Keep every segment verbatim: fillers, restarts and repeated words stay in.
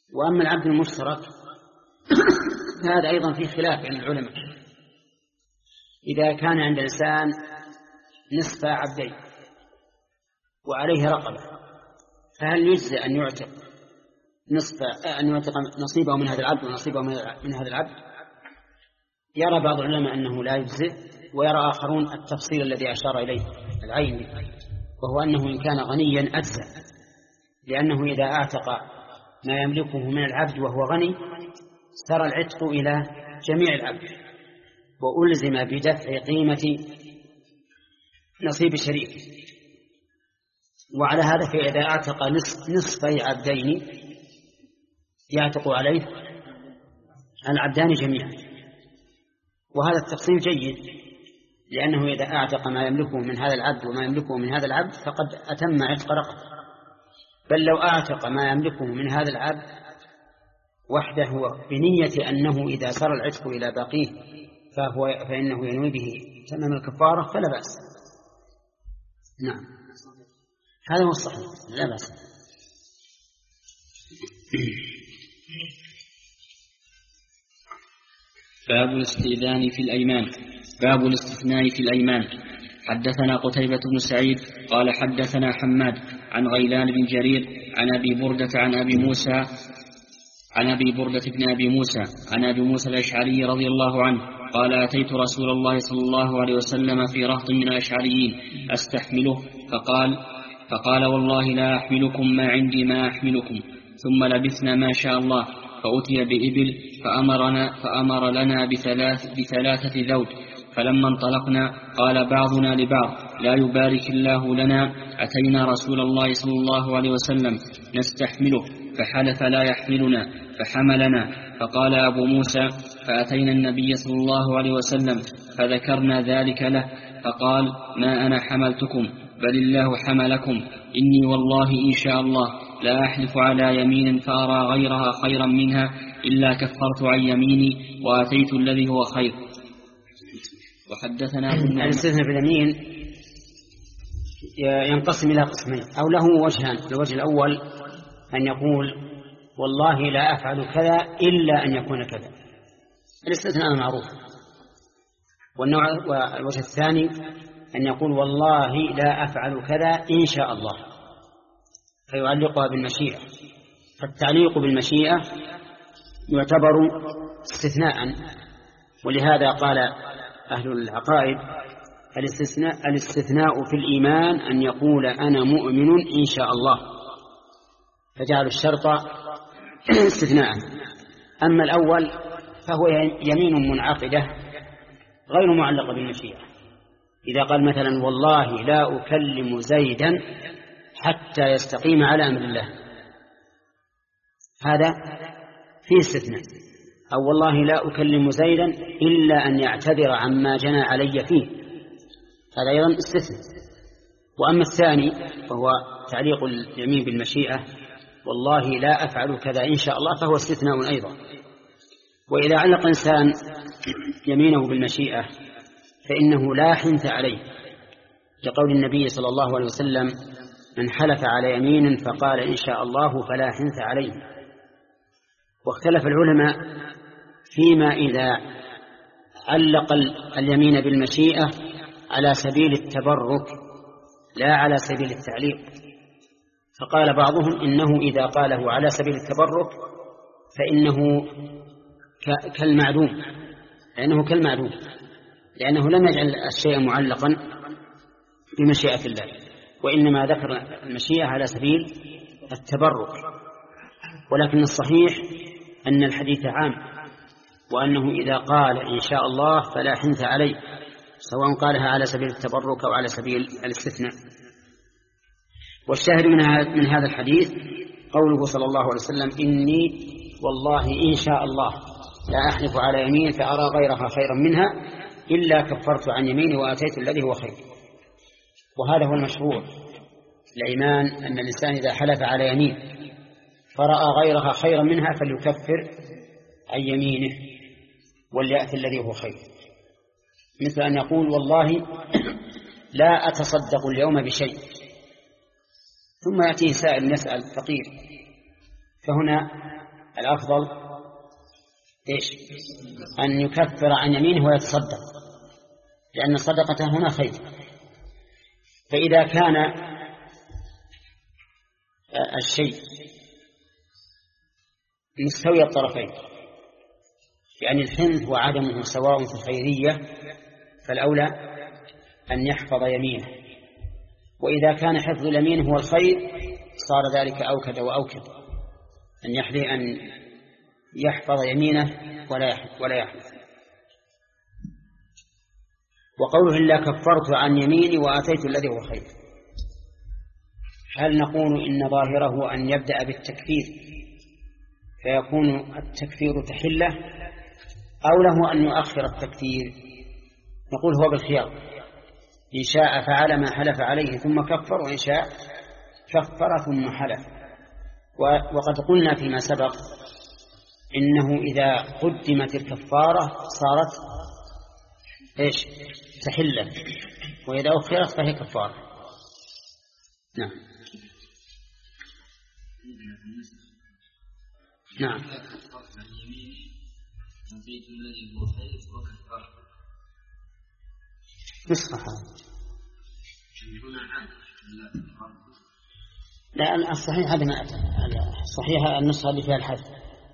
وأما العبد المشترك فهذا أيضا فيه خلاف بين العلماء. إذا كان عند الإنسان نصف عبدين وعليه رقبة، فهل يجزي أن يعتق نصف أن يعتق نصيبه من هذا العبد ونصيبه من هذا العبد؟ يرى بعض العلماء أنه لا يجزي، ويرى آخرون التفصيل الذي أشار إليه العين، وهو أنه إن كان غنيا أجزى، لأنه إذا أعتق ما يملكه من العبد وهو غني سار العتق إلى جميع العبد، وألزم بدفع قيمة نصيب الشريك. وعلى هذا فإذا أعتق نصفي عبدين يعتق عليه العبدان جميعا، وهذا التفصيل جيد، لأنه إذا أعتق ما يملكه من هذا العبد وما يملكه من هذا العبد فقد أتم عتق رقبة. بل لو أعتق ما يملكه من هذا العبد وحده بنية أنه إذا سار العتق إلى باقيه فهو فإنه ينوي به تمام الكفارة فلا بأس. نعم، هذا هو الصحيح، لا بأس. باب الاستئذان في الأيمان. باب الاستثناء في الأيمان. حدثنا قتيبة بن سعيد قال حدثنا حماد عن غيلان بن جرير عن أبي بردة عن أبي موسى عن أبي بردة بن أبي موسى عن أبي موسى الأشعري رضي الله عنه قال أتيت رسول الله صلى الله عليه وسلم في رهط من الأشعريين أستحمله فقال فقال والله لا أحملكم ما عندي ما أحملكم. ثم لبثنا ما شاء الله فأتي بإبل فأمرنا فأمر لنا بثلاث بثلاثة ذود. فلما انطلقنا قال بعضنا لبعض لا يبارك الله لنا أتينا رسول الله صلى الله عليه وسلم نستحمله فحلف لا يحملنا فحملنا. فقال أبو موسى فأتينا النبي صلى الله عليه وسلم فذكرنا ذلك له فقال ما أنا حملتكم بل الله حملكم. إني والله إن شاء الله لا أحلف على يمين فأرى غيرها خيرا منها إلا كفرت عن يميني وآتيت الذي هو خير. وحدثنا الاستثناء في اليمين ينقسم إلى قسمين أو له وجهان. الوجه الأول أن يقول والله لا أفعل كذا إلا أن يكون كذا، الاستثناء معروف. والنوع والوجه الثاني أن يقول والله لا أفعل كذا إن شاء الله، فيعلقها بالمشيئة. فالتعليق بالمشيئة يعتبر استثناء، ولهذا قال أهل العقائد الاستثناء, الاستثناء في الإيمان أن يقول أنا مؤمن إن شاء الله، فجعل الشرط استثناء. أما الأول فهو يمين منعقدة غير معلقة بالمشيئة. إذا قال مثلا والله لا أكلم زيدا حتى يستقيم على أمر الله، هذا فيه استثناء. أو والله لا أكلم زيدا إلا أن يعتذر عما جنى علي فيه، هذا أيضا استثناء. وأما الثاني فهو تعليق اليمين بالمشيئة والله لا أفعل كذا إن شاء الله، فهو استثناء أيضا. وإذا علق إنسان يمينه بالمشيئة فإنه لا حنث عليه، لقول النبي صلى الله عليه وسلم من حلف على يمين فقال إن شاء الله فلا حنث عليه. واختلف العلماء فيما إذا علق اليمين بالمشيئة على سبيل التبرك لا على سبيل التعليق. فقال بعضهم إنه إذا قاله على سبيل التبرك فإنه كالمعدوم، لأنه كالمعدوم لأنه لم يجعل الشيء معلقا بمشيئة الله، وإنما ذكر المشيئة على سبيل التبرك. ولكن الصحيح أن الحديث عام، وأنه إذا قال إن شاء الله فلا حنث عليه، سواء قالها على سبيل التبرك أو على سبيل الاستثناء. والشاهد من هذا الحديث قوله صلى الله عليه وسلم إني والله إن شاء الله لا أحلف على يمين فأرى غيرها خيرا منها إلا كفرت عن يميني وآتيت الذي هو خير. وهذا هو المشروع الإيمان، أن الإنسان إذا حلف على يمين فرأى غيرها خيرا منها فليكفر عن يمينه وليأتي الذي هو خير. مثل أن يقول والله لا أتصدق اليوم بشيء، ثم يأتيه سائل يسأل فقير، فهنا الأفضل إيش؟ أن يكفر عن يمينه ويتصدق، لأن صدقته هنا خير. فإذا كان الشيء مستوي الطرفين، يعني الحنث وعدمه سواء في الخيرية، فالأولى أن يحفظ يمينه، وإذا كان حفظ اليمين هو الخير صار ذلك أوكد وأوكد، أن يحذر أن يحفظ يمينه ولا يحلف ولا يحلف. وقوله إلا كفرت عن يميني وآتيت الذي هو خير، هل نقول إن ظاهره أن يبدأ بالتكفير فيكون التكفير تحله، أو له أن يؤخر التكفير؟ نقول هو بالخيار، إن شاء فعل ما حلف عليه ثم كفر، وإن شاء كفر ثم حلف. وقد قلنا فيما سبق إنه إذا قدمت الكفارة صارت إيش؟ تحلة، وإذا أخرت فهي كفارة. نعم نعم نسخة لا الصحيح هذا ما أتى، الصحيح النسخة اللي فيها الحذف.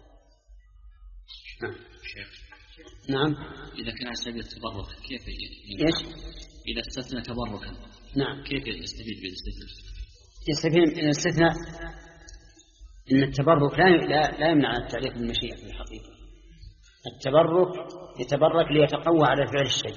نعم. نعم. إذا كان سبيل التبرك كيف إيش؟ إذا استثنى تبركا نعم كيف يستفيد بالاستثناء؟ يستفيد من الاستثناء إن التبرك لا لا, لا يمنع التعليق بالمشيئة في الحقيقة. التبرك يتبرك ليتقوى على فعل الشيء.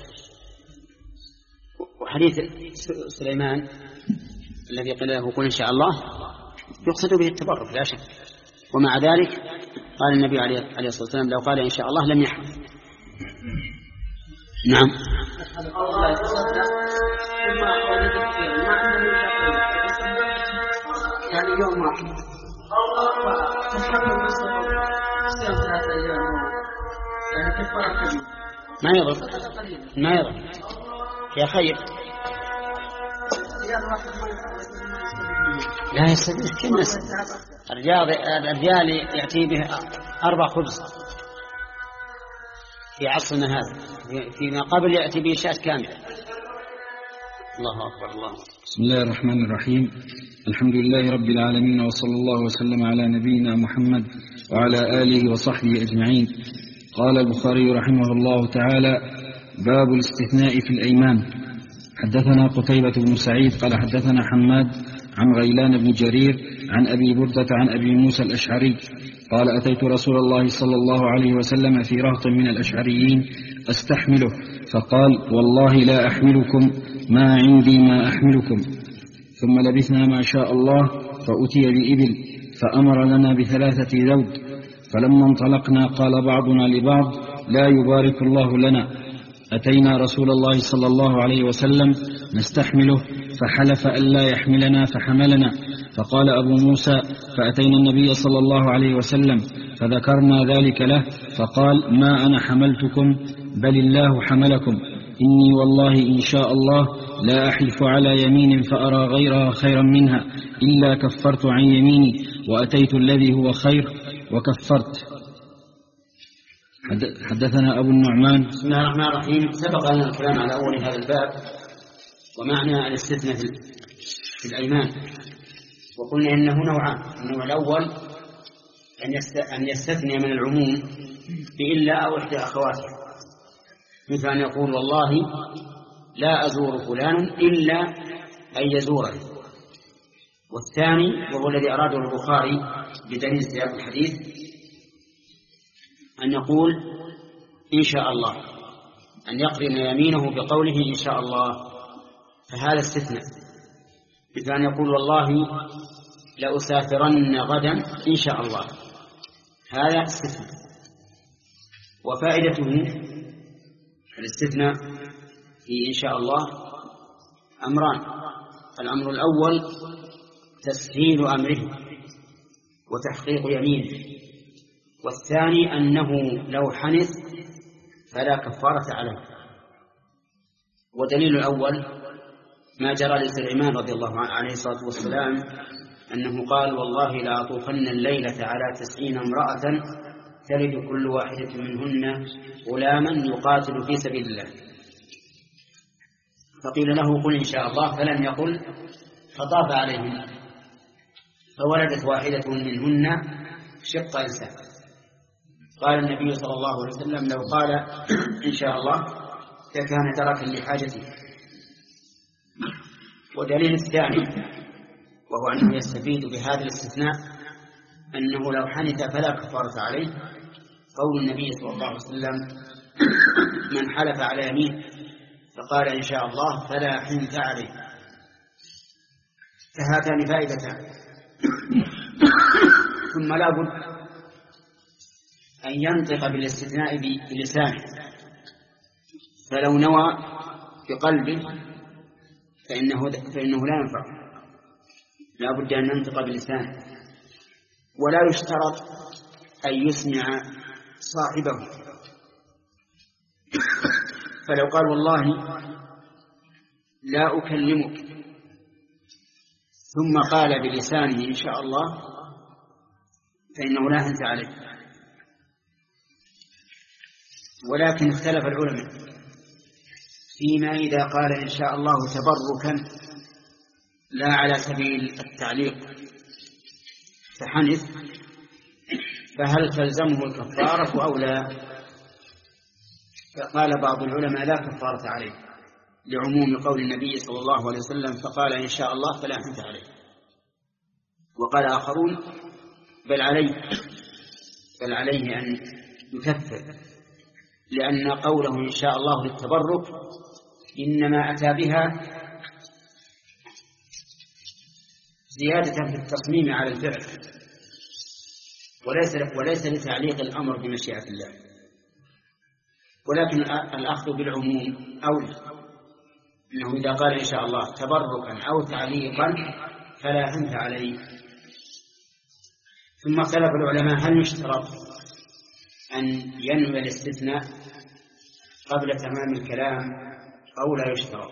وحديث سليمان الذي قال له قل إن شاء الله يقصد به التبرك لا شك، ومع ذلك قال النبي عليه الصلاة والسلام لو قال إن شاء الله لم يحدث. نعم. يعني يوم واحد ما يضر ما يضر يا خير. لا يستطيع كنس الرجال الرجال يأتي به أربع خبز في عصرنا هذا، فيما قبل يأتي به شاة كاملة. الله أكبر. الله. بسم الله الرحمن الرحيم. الحمد لله رب العالمين، وصلى الله وسلم على نبينا محمد وعلى آله وصحبه أجمعين. قال البخاري رحمه الله تعالى: باب الاستثناء في الأيمان. حدثنا قتيبة بن سعيد قال حدثنا حماد عن غيلان بن جرير عن أبي بردة عن أبي موسى الأشعري قال: أتيت رسول الله صلى الله عليه وسلم في رهط من الأشعريين أستحمله، فقال: والله لا أحملكم، ما عندي ما أحملكم. ثم لبثنا ما شاء الله فأتي بإبل فأمر لنا بثلاثة ذود، فلما انطلقنا قال بعضنا لبعض: لا يبارك الله لنا. أتينا رسول الله صلى الله عليه وسلم نستحمله فحلف ألا يحملنا فحملنا. فقال أبو موسى: فأتينا النبي صلى الله عليه وسلم فذكرنا ذلك له، فقال: ما أنا حملتكم بل الله حملكم. إني والله إن شاء الله لا أحلف على يمين فأرى غيرها خيرا منها إلا كفرت عن يميني وأتيت الذي هو خير وكفرت. حدثنا أبو النعمان. بسم الله الرحمن الرحيم. سبق لنا الكلام على أول هذا الباب ومعنى الاستثناء في الأيمان، وقلنا إنه نوعان. النوع الأول أن يستثني من العموم بإلا أو إحدى أخواته، مثل أن يقول: والله لا أزور فلان إلا أن يزوره. والثاني وهو الذي أراده البخاري بدليل سياق الحديث أن يقول إن شاء الله، أن يقرن يمينه بقوله إن شاء الله، فهذا استثناء. مثل أن يقول: والله لأسافرن غدا إن شاء الله، هذا استثناء. وفائدته الاستثناء في إن شاء الله أمران: الأمر الأول تسهيل أمره وتحقيق يمينه، والثاني أنه لو حنث فلا كفارة عليه. ودليل الأول ما جرى لسليمان رضي الله عنه عليه الصلاة والسلام أنه قال والله لأطوفن الليلة على تسعين امرأة تلد كل واحدة منهن غلاما يقاتل في سبيل الله. فقيل له قل إن شاء الله، فلم يقل، فطاف عليهن فولدت واحدة منهن شق إنسان. قال النبي صلى الله عليه وسلم لو قال إن شاء الله لكان تركا لحاجته. ودليل الثاني وهو أنه يستفيد بهذا الاستثناء أنه لو حنث فلا كفارة عليه، قول النبي صلى الله عليه وسلم من حلف على يمين فقال إن شاء الله فلا حنث عليه. فهاتان فائدتان. ثم لا بد أن ينطق بالاستثناء بلسانه، فلو نوى بقلبه فإنه, فإنه لا ينفع، لا بد أن ينطق بلسانه. ولا يشترط أن يسمع صاحبه، فلو قال والله لا أكلمك ثم قال بلسانه إن شاء الله فإنه لا حنث عليه. ولكن اختلف العلماء فيما إذا قال إن شاء الله تبركا لا على سبيل التعليق فحنث، فهل تلزمه الكفارة أو لا؟ فقال بعض العلماء لا كفارة عليه لعموم قول النبي صلى الله عليه وسلم فقال إن شاء الله فلا حنث عليه. وقال آخرون بل عليه بل عليه أن يكفر، لأن قوله إن شاء الله للتبرك إنما أتى بها زيادة في التصميم على الفعل، وليس وليس لتعليق الأمر بمشيئة الله. ولكن الأخذ بالعموم أولى، إنه إذا قال إن شاء الله تبركا أو تعليقا فلا حنث عليه. ثم اختلف العلماء هل يشترط أن ينوي الاستثناء قبل تمام الكلام أو لا يشترط؟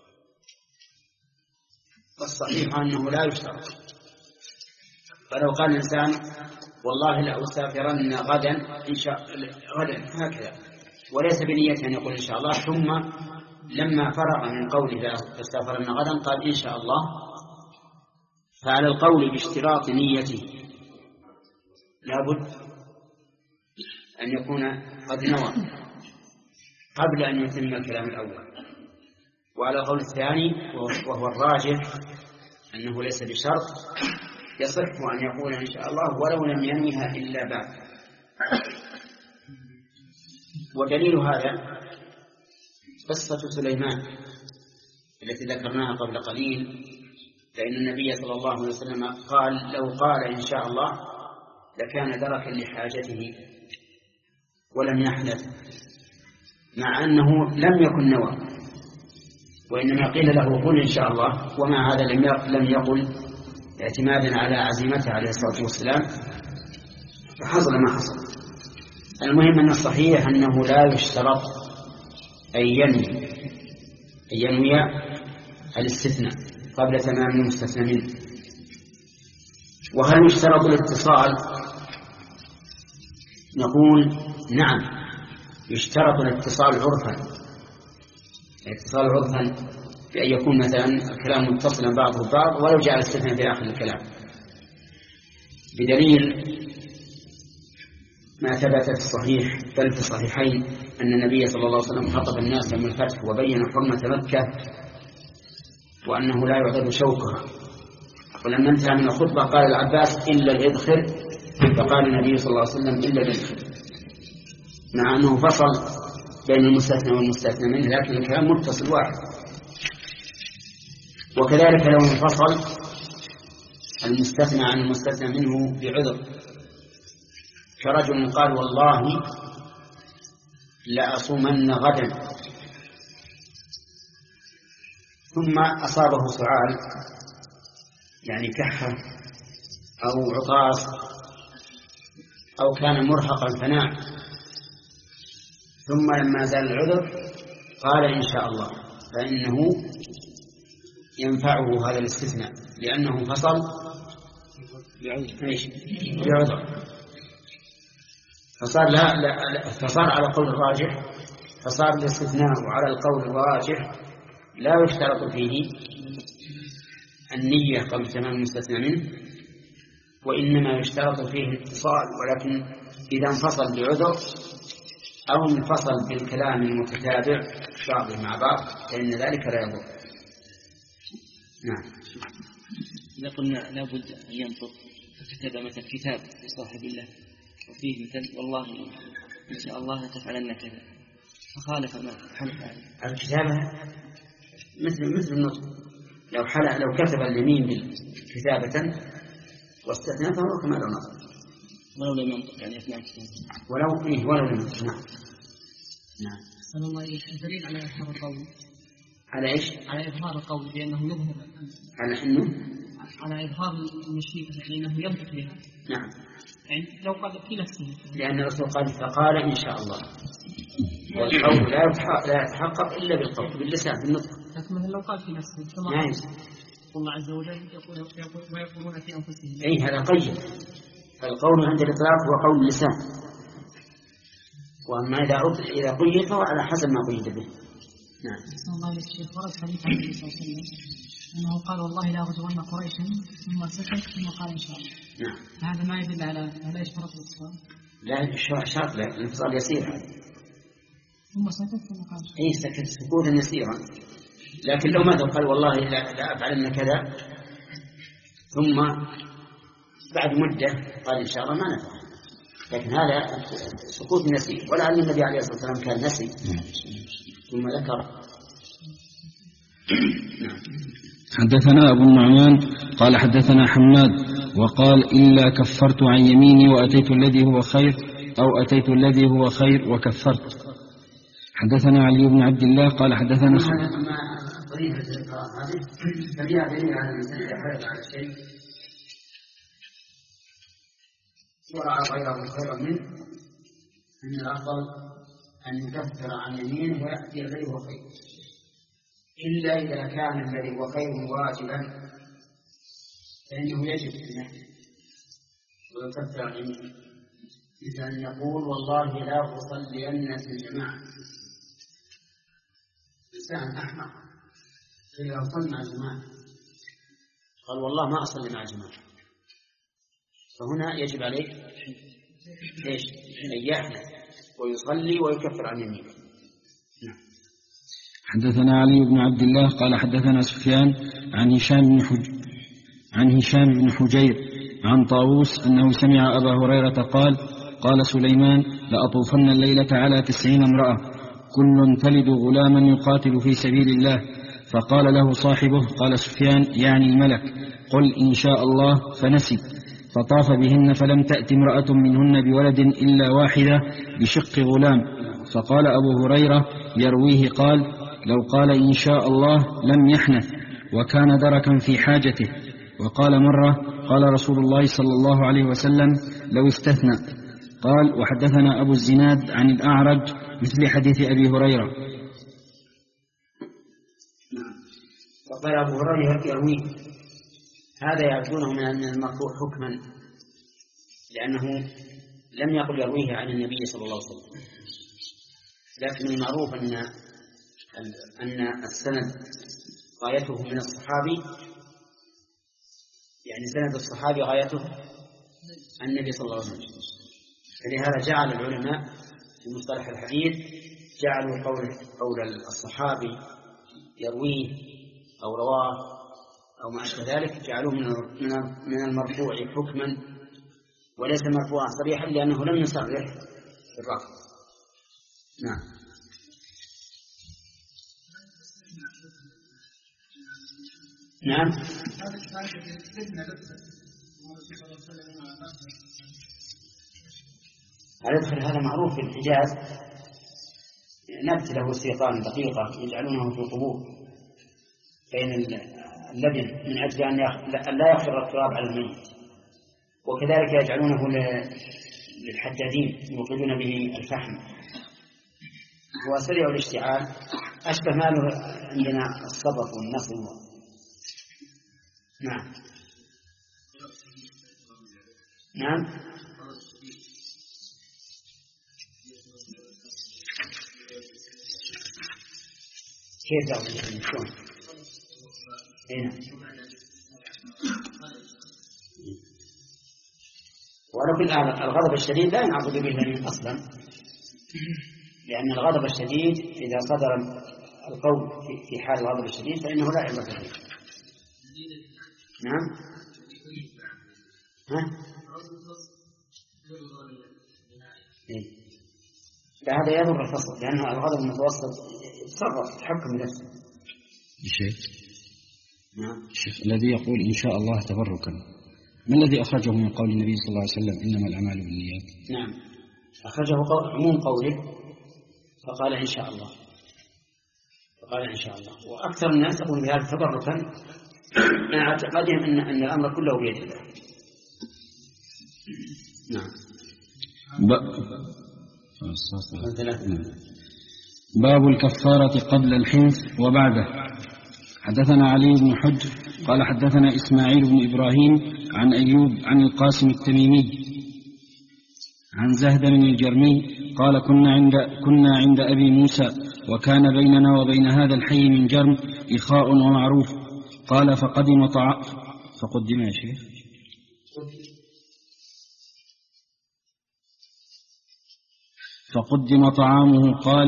والصحيح أنه لا يشترط. فلو قال الإنسان والله لا أسافرن غدا إن شاء غدا هكذا وليس بنية أن يقول إن شاء الله، ثم لما فرغ من قوله لا أسافرن غدا قال إن شاء الله، فعلى القول باشتراط نيته لابد أن يكون قد نوى قبل أن يتم الكلام الأول. وعلى القول الثاني وهو الراجح أنه ليس بشرط يصح أن يقول إن شاء الله ولو لم ينويها إلا بعد. ودليل هذا قصة سليمان التي ذكرناها قبل قليل، فإن النبي صلى الله عليه وسلم قال لو قال إن شاء الله لكان دركا لحاجته ولم يحدث، مع أنه لم يكن نوى، وإنما قيل له قل إن شاء الله، ومع هذا لم يقل اعتمادا على عزيمته عليه الصلاة والسلام، فحصل ما حصل. المهم أن الصحيح أنه لا يشترط أن ينوي أن ينوي الاستثناء قبل تمام المستثنى منه. وهل يشترط الاتصال؟ نقول نعم يشترط الاتصال عرفا. الاتصال عرفا بأن يكون مثلا الكلام متصلا بعضه ببعض ولو جاء الاستثناء في آخر الكلام، بدليل ما ثبت في الصحيح بل في الصحيحين أن النبي صلى الله عليه وسلم خطب الناس يوم الفتح وبين حرمة مكة وأنه لا يعضد شوكها، ولما انتهى من الخطبة قال العباس إلا الإذخر، فقال النبي صلى الله عليه وسلم إلا الإذخر، مع أنه فصل بين المستثنى والمستثنى منه، لكن الكلام متصل واحد. وكذلك لو انفصل المستثنى عن المستثنى منه بعذر، كرجل قال والله لأصومن غدا ثم أصابه سعال يعني كحة أو عطاس أو كان مرهقا فنام، ثم لما زال العذر قال إن شاء الله، فإنه ينفعه هذا الاستثناء لأنه فصل بعذر، فصار لا, لا, لا فصار على قول الراجح، فصار الاستثناء على القول الراجح لا يشترط فيه النية قبل تمام المستثنى منه، وإنما يشترط فيه الاتصال، ولكن إذا انفصل بعذر أو انفصل بالكلام المتتابع بعضه مع بعض فإن ذلك لا يضر. نعم. إذا قلنا لابد أن ينطق فكتب مثل كتاب لصاحب الله وفيه مثل والله إن شاء الله تفعلن كذا، فخالف ما حلف عليه. الكتابة مثل مثل النطق، لو حلف لو كتب اليمين كتابة واستثنى فهو كما لو نطق ولو لم ينطق يعني أثناء الكتاب ولو إيه ولو لم ينطق. نعم. نعم. أحسن الله إليك. الدليل على إظهار القول على إيش؟ على إظهار القول بأنه يظهر، على إنه على إظهار المشيئة يعني أنه ينطق بها. نعم. يعني لو قال في نفسه، لأن الرسول قال فقال إن شاء الله، والقول لا لا يتحقق إلا بالقول باللسان بالنطق. لكن مثلا لو قال في نفسه كما نعم. الله عز وجل يقول ويقولون في أنفسهم. أي هذا قيد. القول عند الإطلاق هو قول اللسان، وأما إذا إذا قيد فهو على حسب ما قيد به. نعم. أحسن الله إليك. الشيخ ورد حديث عن النبي صلى الله عليه وسلم أنه قال والله لا أغزون قريشا ثم سكت ثم قال إن شاء الله. نعم. هذا ما يدل على هل يشترط الاتصال؟ لا شرط، لا الانفصال يسير هذا. ثم سكت ثم قال أي سكت سكوتا يسيرا، لكن لو ماذا قال والله لا, لا أفعلن كذا ثم بعد مدة قال إن شاء الله ما نفعل، لكن هذا سكوت يسير، ولعل النبي عليه الصلاة والسلام كان نسي ثم ذكر. حدثنا أبو النعمان قال حدثنا حماد وقال إلا كفرت عن يميني وأتيت الذي هو خير أو أتيت الذي هو خير وكفرت. حدثنا علي بن عبد الله قال حدثنا طريقة القراءة هذه فبها دليل على الإنسان إذا حرص على شيء ورعى غيره خيرا منه أن الأفضل أن يكفر عن يمينه ويأتي الذي هو خير، إلا إذا كان الذي هو خير واجبا فإنه يجب أن ويكفر عن يمينه، مثل أن يقول والله لا أصلين في الجماعة. إنسان أحمق إذا أصلي مع الجماعة قال والله ما أصلي مع الجماعة، فهنا يجب عليه إيش؟ أن يحدث ويصلي ويكفر عن يمينه. نعم. حدثنا علي بن عبد الله قال حدثنا سفيان عن هشام بن حج عن هشام بن حجير عن طاووس أنه سمع أبا هريرة قال قال سليمان لأطوفن الليلة على تسعين امرأة كل تلد غلاما يقاتل في سبيل الله، فقال له صاحبه قال سفيان يعني الملك قل إن شاء الله، فنسي فطاف بهن فلم تأت امرأة منهن بولد إلا واحدة بشق غلام، فقال أبو هريرة يرويه قال لو قال إن شاء الله لم يحنث وكان دركا في حاجته. وقال مرة قال رسول الله صلى الله عليه وسلم لو استثنى. قال وحدثنا أبو الزناد عن الأعرج مثل حديث أبي هريرة. وقال أبو هريرة يرويه، هذا يعرفونه من المرفوع حكما لأنه لم يقل يرويه عن النبي صلى الله عليه وسلم، لكن المعروف أن أن السند غايته من الصحابي، يعني سند الصحابي غايته النبي صلى الله عليه وسلم، فلهذا جعل العلماء في مصطلح الحديث جعلوا قول قول الصحابي يرويه أو رواه أو ما أشبه ذلك جعلوه من المرفوع حكما وليس مرفوعا صريحا لأنه لم يصرح بالرفع. نعم. نعم. الادخل هذا معروف في الحجاز، نبت له سيقان دقيقة يجعلونه في القبور بين اللبن من أجل أن لا يخر التراب على الميت، وكذلك يجعلونه للحدادين يوقدون به الفحم، هو سريع الاشتعال أشبه ما له عندنا الصبغ والنصب. نعم. نعم. كيف الغضب الشديد؟ شلون؟ هنا. ولو في الغضب الشديد لا ينعقد به اليمين أصلا، لأن الغضب الشديد إذا صدر القول في حال الغضب الشديد فإنه لا عبرة به. نعم. ها؟ إيه؟ لا، هذا يضر الفصل، لأن الغضب المتوسط يتصرف يتحكم بنفسه. الشيخ نعم. الشيخ الذي يقول إن شاء الله تبركا، ما الذي أخرجه من قول النبي صلى الله عليه وسلم إنما الأعمال بالنيات؟ نعم، أخرجه عموم قوله فقال إن شاء الله، فقال إن شاء الله. وأكثر الناس يقول بهذا تبركا مع اعتقادهم أن أن الأمر كله بيد الله. نعم. باب الكفارة قبل الحنث وبعده. حدثنا علي بن حجر قال حدثنا إسماعيل بن إبراهيم عن أيوب عن القاسم التميمي عن زهد بن الجرمي قال كنا عند, كنا عند أبي موسى وكان بيننا وبين هذا الحي من جرم إخاء ومعروف. قال فقدم طع... فقدم يا شيخ فقدم طعامه قال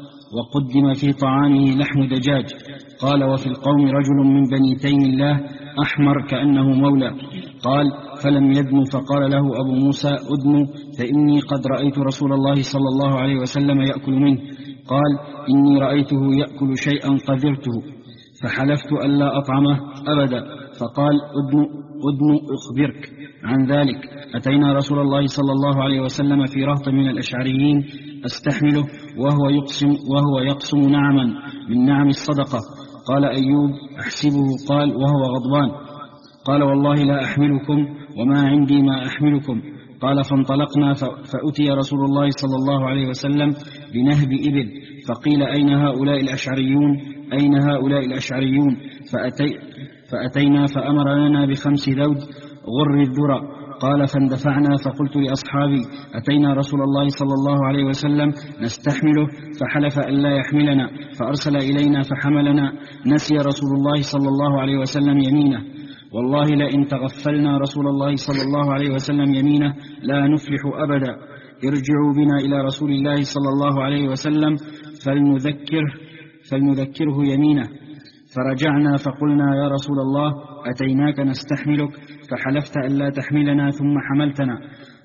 وقدم في طعامه لحم دجاج. قال وفي القوم رجل من بني تيم الله أحمر كأنه مولى. قال فلم يدن فقال له أبو موسى أدن فإني قد رأيت رسول الله صلى الله عليه وسلم يأكل منه. قال إني رأيته يأكل شيئا قذرته فحلفت ألا أطعمه أبدا. فقال أدن, أدن أخبرك عن ذلك. أتينا رسول الله صلى الله عليه وسلم في رهط من الأشعريين أستحمله وهو يقسم, وهو يقسم نعما من نعم الصدقة. قال أيوب أحسبه قال وهو غضبان. قال والله لا أحملكم وما عندي ما أحملكم. قال فانطلقنا فأتي رسول الله صلى الله عليه وسلم بنهب إبل فقيل أين هؤلاء الأشعريون أين هؤلاء الأشعريون فأتي فأتينا فأمر لنا بخمس ذود غر الذرى. قال فاندفعنا فقلت لأصحابي أتينا رسول الله صلى الله عليه وسلم نستحمله فحلف أن لا يحملنا فأرسل إلينا فحملنا. نسي رسول الله صلى الله عليه وسلم يمينه والله لئن تغفلنا رسول الله صلى الله عليه وسلم يمينه لا نفلح أبدا. ارجعوا بنا إلى رسول الله صلى الله عليه وسلم فلنذكره, فلنذكره يمينه. فرجعنا فقلنا يا رسول الله أتيناك نستحملك فحلفت أن لا تحملنا ثم حملتنا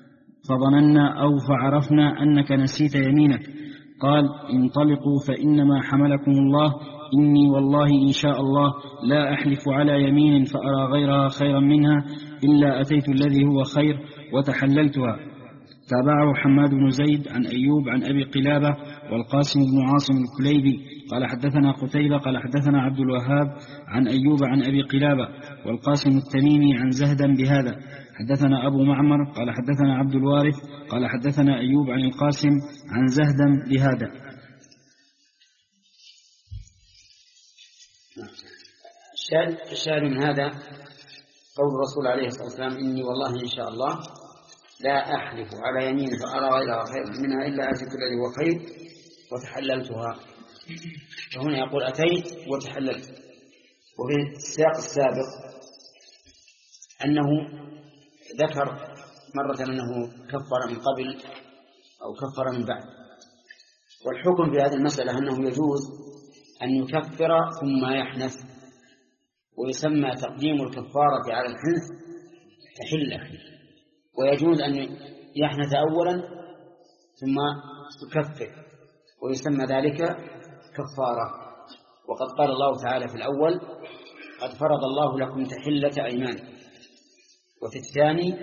فظننا أو فعرفنا أنك نسيت يمينك. قال انطلقوا فإنما حملكم الله إني والله إن شاء الله لا أحلف على يمين فأرى غيرها خيرا منها إلا أتيت الذي هو خير وتحللتها. تابعه حماد بن زيد عن أيوب عن أبي قلابة والقاسم بن عاصم الكليبي قال حدثنا قتيبة قال حدثنا عبد الوهاب عن أيوب عن أبي قلابة والقاسم التميمي عن زهدا بهذا. حدثنا أبو معمر قال حدثنا عبد الوارث قال حدثنا أيوب عن القاسم عن زهدا بهذا. الشاهد من هذا قول الرسول عليه الصلاة والسلام إني والله إن شاء الله لا أحلف على يمين فأرى غيرها خير منها إلا أتيت الذي هو خير وتحللتها. فهنا يقول أتيت وتحللت. وفي السياق السابق أنه ذكر مرة أنه كفر من قبل أو كفر من بعد. والحكم في هذه المسألة أنه يجوز أن يكفر ثم يحنث، ويسمى تقديم الكفارة على الحنث تحلة، ويجوز أن يحنث أولا ثم يكفر ويسمى ذلك كفارة. وقد قال الله تعالى في الأول قد فرض الله لكم تحلة أيمان، وفي الثاني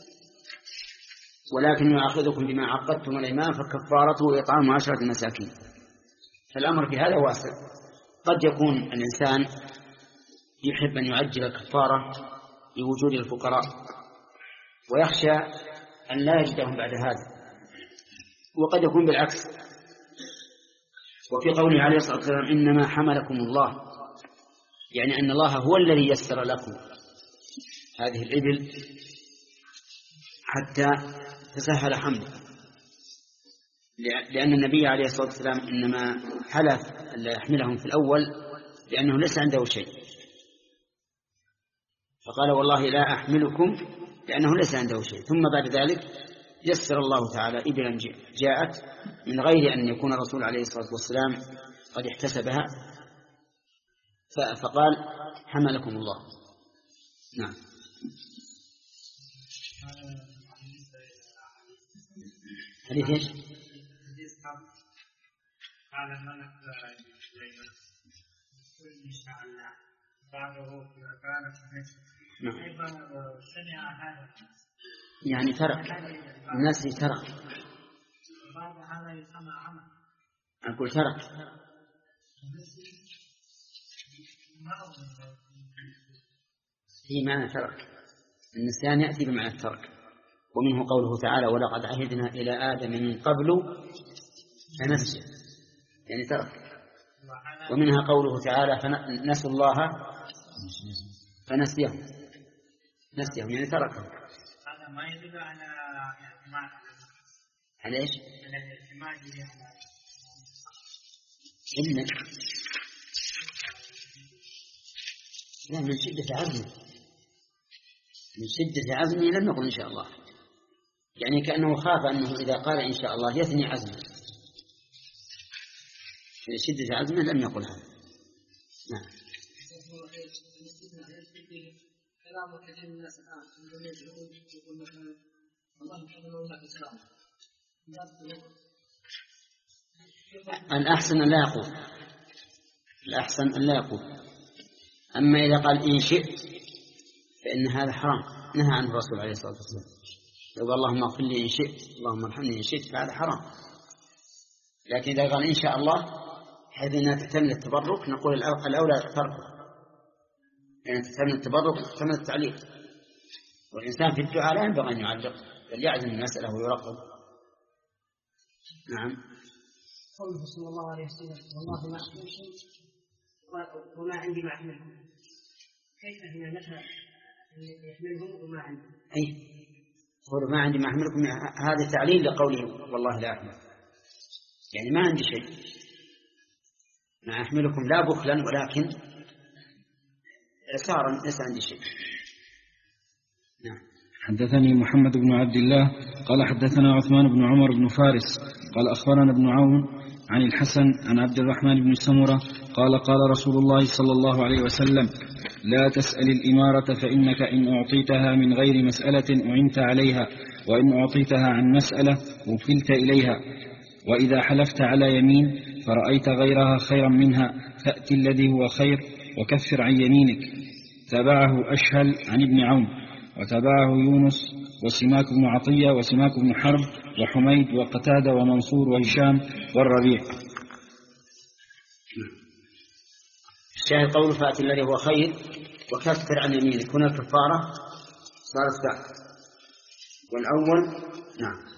ولكن يؤاخذكم بما عقدتم الأيمان فكفارته إطعام عشرة مساكين. فالأمر في هذا واسع. قد يكون الإنسان يحب أن يعجل الكفارة لوجود الفقراء ويخشى أن لا يجدهم بعد هذا، وقد يكون بالعكس. وفي قوله عليه الصلاة والسلام إنما حملكم الله، يعني أن الله هو الذي يسر لكم هذه الإبل حتى تسهل حمله، لأن النبي عليه الصلاة والسلام إنما حلف ألا يحملهم في الأول لأنه ليس عنده شيء، فقال والله لا أحملكم لأنه ليس عنده شيء. ثم بعد ذلك يسر الله تعالى إبلا جاءت من غير أن يكون الرسول عليه الصلاة والسلام قد احتسبها، فقال حملكم الله. نعم. حديث ايش؟ قال الملك سليمان كل شاء الله بعده في مكانه. أيضا سمع هذا يعني ترك الناس ترك بعد هذا يسمى عمل. أقول ترك في معنى ترك، النسيان يأتي بمعنى الترك، ومنه قوله تعالى ولقد عهدنا إلى آدم من قبل فنسي، يعني ترك. ومنها قوله تعالى فنسوا الله فنسيهم، نسيهم يعني تركهم. هذا ما يدل على اعتماد على ايش؟ على الاعتماد إن لا من شدة عزمه، من شدة عزمه لم نقل إن شاء الله، يعني كأنه خاف أنه إذا قال إن شاء الله يثني عزمه، من شدة عزمه لم يقل هذا. نعم. كلام كثير من الناس الآن عندما يدعون يقول مثلا الله يحفظنا وإياك السلام. الأحسن أن لا يقول، الأحسن أن لا يقول. أما إذا قال إن شئت فإن هذا حرام، نهى عنه الرسول عليه الصلاة والسلام. لو قال اللهم اغفر لي إن شئت، اللهم ارحمني إن شئت، فهذا حرام. لكن إذا قال إن شاء الله حيث أنها تحتمل التبرك نقول الأولى تركه، يعني تحتمل التبرك وتحتمل التعليق، والإنسان في الدعاء لا ينبغي أن يعلق بل يعزم المسألة ويرقب. نعم. قوله صلى الله عليه وسلم والله ما أحمل شيء وما عندي ما أحملكم، كيف هنا نفع يحملهم وما عندي؟ أي قول ما عندي ما أحملكم، هذا تعليل لقوله والله لا أحمل، يعني ما عندي شيء، ما أحملكم لا بخلا ولكن إعسارا ليس عندي شيء. نعم. حدثني محمد بن عبد الله قال حدثنا عثمان بن عمر بن فارس قال أخبرنا ابن عون عن الحسن عن عبد الرحمن بن سمرة قال قال رسول الله صلى الله عليه وسلم لا تسأل الإمارة فإنك إن أعطيتها من غير مسألة أعنت عليها، وإن أعطيتها عن مسألة وكلت إليها، وإذا حلفت على يمين فرأيت غيرها خيرا منها فأتي الذي هو خير وكفر عن يمينك. تابعه أشهل عن ابن عون، وتابعه يونس وسماك بن عطية وسماك بن حرب وحميد وقتادة ومنصور وهشام والربيع. الشاهد قول فأتي الذي هو خير وكفر عن يمينك، هنا الكفارة صارت بعد، والأول نعم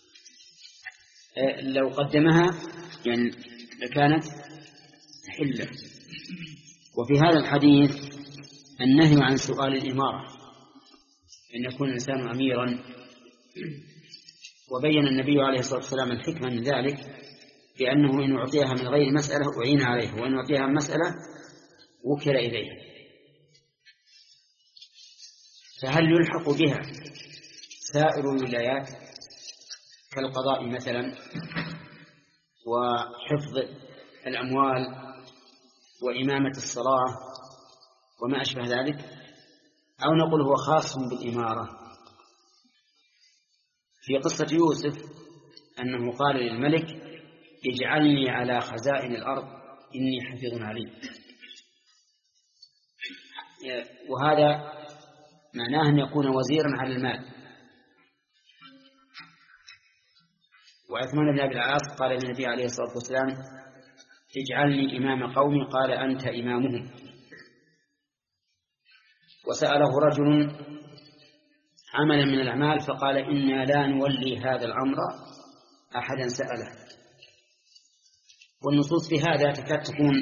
لو قدمها يعني لكانت حلة. وفي هذا الحديث النهي عن سؤال الإمارة، أن يكون الإنسان أميرا، وبين النبي عليه الصلاة والسلام الحكمة من ذلك بأنه إن أعطيها من غير مسألة أعين عليه، وإن أعطيها من مسألة وكل إليها. فهل يلحق بها سائر الولايات كالقضاء مثلا وحفظ الأموال وإمامة الصلاة وما أشبه ذلك، أو نقول هو خاص بالإمارة؟ في قصة يوسف أنه قال للملك اجعلني على خزائن الأرض إني حفيظ عليم، وهذا معناه أن يكون وزيرا على المال. وعثمان بن أبي العاص قال للنبي عليه الصلاة والسلام اجعلني إمام قومي، قال أنت إمامهم. وسأله رجل عملا من الأعمال فقال إنا لا نولي هذا الأمر أحدا سأله. والنصوص في هذا تكاد تكون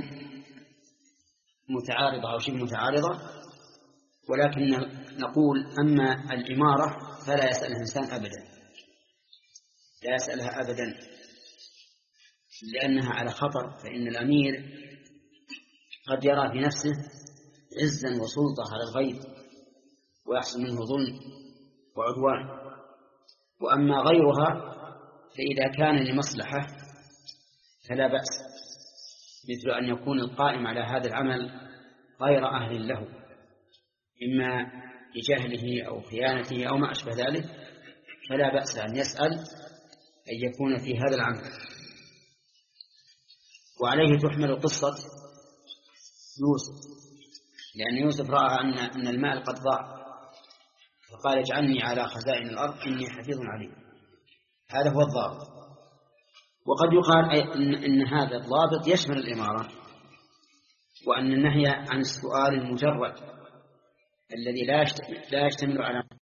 متعارضة أو شبه متعارضة، ولكن نقول أما الإمارة فلا يسأل الإنسان أبدا، لا يسألها أبدا، لأنها على خطر. فإن الأمير قد يرى في نفسه عزا وسلطة على الغير ويحصل منه ظلم وعدوان. وأما غيرها فإذا كان لمصلحة فلا بأس، مثل أن يكون القائم على هذا العمل غير أهل له، إما بجهله أو خيانته أو ما أشبه ذلك، فلا بأس أن يسأل أن يكون في هذا العمل. وعليه تحمل قصة يوسف، لأن يوسف رأى أن أن المال قد ضاع فقال اجعلني على خزائن الأرض إني حفيظ عليم. هذا هو الضابط. وقد يقال إن, إن هذا الضابط يشمل الإمارة، وأن النهي عن السؤال المجرد الذي لا يشتمل على